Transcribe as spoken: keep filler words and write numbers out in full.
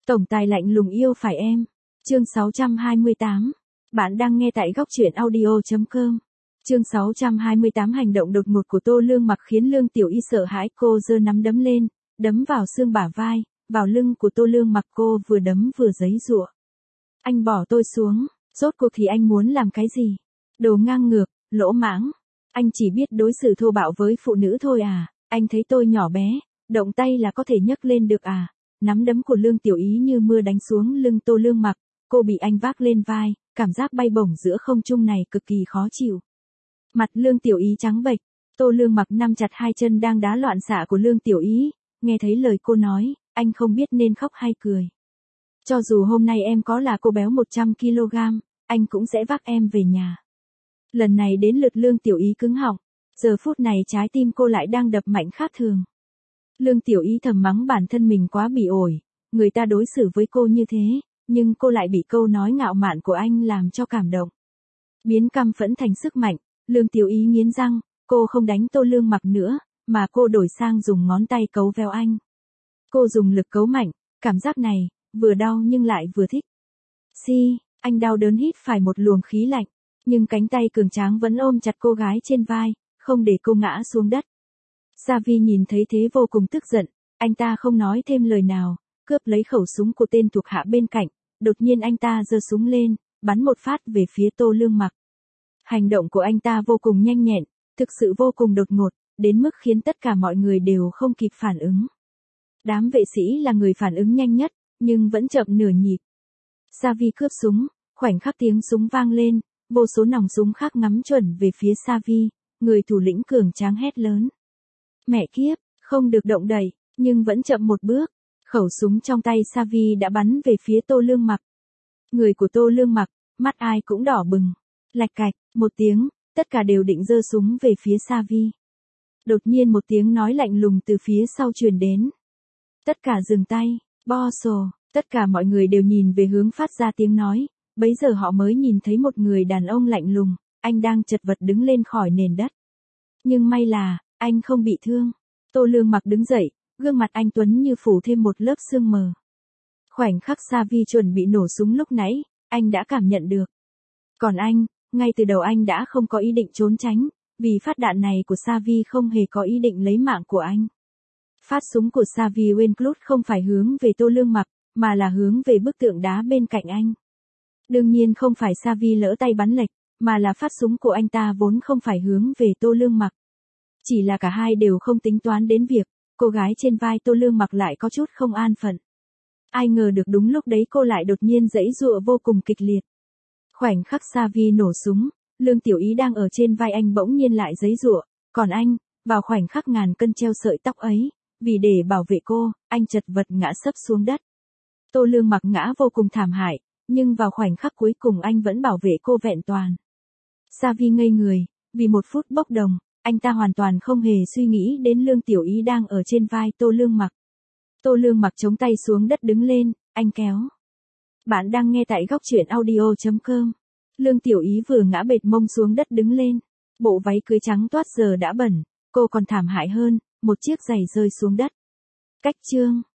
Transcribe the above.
Tổng tài lạnh lùng yêu phải em. Chương sáu trăm hai mươi tám. Bạn đang nghe tại góc truyện audio chấm com. Chương sáu trăm hai mươi tám. Hành động đột ngột của Tô Lương Mặc khiến Lương Tiểu Y sợ hãi, cô giơ nắm đấm lên, đấm vào xương bả vai, vào lưng của Tô Lương Mặc, cô vừa đấm vừa giãy giụa. Anh bỏ tôi xuống, rốt cuộc thì anh muốn làm cái gì? Đồ ngang ngược, lỗ mãng. Anh chỉ biết đối xử thô bạo với phụ nữ thôi à? Anh thấy tôi nhỏ bé, động tay là có thể nhấc lên được à? Nắm đấm của Lương Tiểu Y như mưa đánh xuống lưng Tô Lương Mặc, cô bị anh vác lên vai, cảm giác bay bổng giữa không trung này cực kỳ khó chịu. Mặt Lương Tiểu Y trắng bệch, Tô Lương Mặc nắm chặt hai chân đang đá loạn xạ của Lương Tiểu Y, nghe thấy lời cô nói, anh không biết nên khóc hay cười. Cho dù hôm nay em có là cô béo một trăm ki lô gam, anh cũng sẽ vác em về nhà. Lần này đến lượt Lương Tiểu Y cứng họng, giờ phút này trái tim cô lại đang đập mạnh khác thường. Lương Tiểu Y thầm mắng bản thân mình quá bỉ ổi, người ta đối xử với cô như thế, nhưng cô lại bị câu nói ngạo mạn của anh làm cho cảm động. Biến căm phẫn thành sức mạnh, Lương Tiểu Y nghiến răng, cô không đánh Tô Lương Mặc nữa, mà cô đổi sang dùng ngón tay cấu veo anh. Cô dùng lực cấu mạnh, cảm giác này, vừa đau nhưng lại vừa thích. Xi, anh đau đớn hít phải một luồng khí lạnh, nhưng cánh tay cường tráng vẫn ôm chặt cô gái trên vai, không để cô ngã xuống đất. Savi nhìn thấy thế vô cùng tức giận, anh ta không nói thêm lời nào, cướp lấy khẩu súng của tên thuộc hạ bên cạnh, đột nhiên anh ta giơ súng lên, bắn một phát về phía Tô Lương Mặc. Hành động của anh ta vô cùng nhanh nhẹn, thực sự vô cùng đột ngột, đến mức khiến tất cả mọi người đều không kịp phản ứng. Đám vệ sĩ là người phản ứng nhanh nhất, nhưng vẫn chậm nửa nhịp. Savi cướp súng, khoảnh khắc tiếng súng vang lên, vô số nòng súng khác ngắm chuẩn về phía Savi, người thủ lĩnh cường tráng hét lớn. Mẹ kiếp, không được động đậy, nhưng vẫn chậm một bước. Khẩu súng trong tay Savi đã bắn về phía Tô Lương Mặc. Người của Tô Lương Mặc, mắt ai cũng đỏ bừng. Lạch cạch, một tiếng, tất cả đều định giơ súng về phía Savi. Đột nhiên một tiếng nói lạnh lùng từ phía sau truyền đến. Tất cả dừng tay, boss, tất cả mọi người đều nhìn về hướng phát ra tiếng nói, bấy giờ họ mới nhìn thấy một người đàn ông lạnh lùng, anh đang chật vật đứng lên khỏi nền đất. Nhưng may là, anh không bị thương. Tô Lương Mặc đứng dậy, gương mặt anh tuấn như phủ thêm một lớp sương mờ. Khoảnh khắc Savi chuẩn bị nổ súng lúc nãy, anh đã cảm nhận được. Còn anh, ngay từ đầu anh đã không có ý định trốn tránh, vì phát đạn này của Savi không hề có ý định lấy mạng của anh. Phát súng của Savi Winclud không phải hướng về Tô Lương Mặc, mà là hướng về bức tượng đá bên cạnh anh. Đương nhiên không phải Savi lỡ tay bắn lệch, mà là phát súng của anh ta vốn không phải hướng về Tô Lương Mặc. Chỉ là cả hai đều không tính toán đến việc, cô gái trên vai Tô Lương Mặc lại có chút không an phận. Ai ngờ được đúng lúc đấy cô lại đột nhiên giãy giụa vô cùng kịch liệt. Khoảnh khắc Savi nổ súng, Lương Tiểu Y đang ở trên vai anh bỗng nhiên lại giãy giụa, còn anh, vào khoảnh khắc ngàn cân treo sợi tóc ấy, vì để bảo vệ cô, anh chật vật ngã sấp xuống đất. Tô Lương Mặc ngã vô cùng thảm hại, nhưng vào khoảnh khắc cuối cùng anh vẫn bảo vệ cô vẹn toàn. Savi ngây người, vì một phút bốc đồng, anh ta hoàn toàn không hề suy nghĩ đến Lương Tiểu Y đang ở trên vai Tô Lương Mặc. Tô Lương Mặc chống tay xuống đất đứng lên, anh kéo. Bạn đang nghe tại góc truyện audio chấm com. Lương Tiểu Y vừa ngã bệt mông xuống đất đứng lên. Bộ váy cưới trắng toát giờ đã bẩn, cô còn thảm hại hơn, một chiếc giày rơi xuống đất. Cách chương.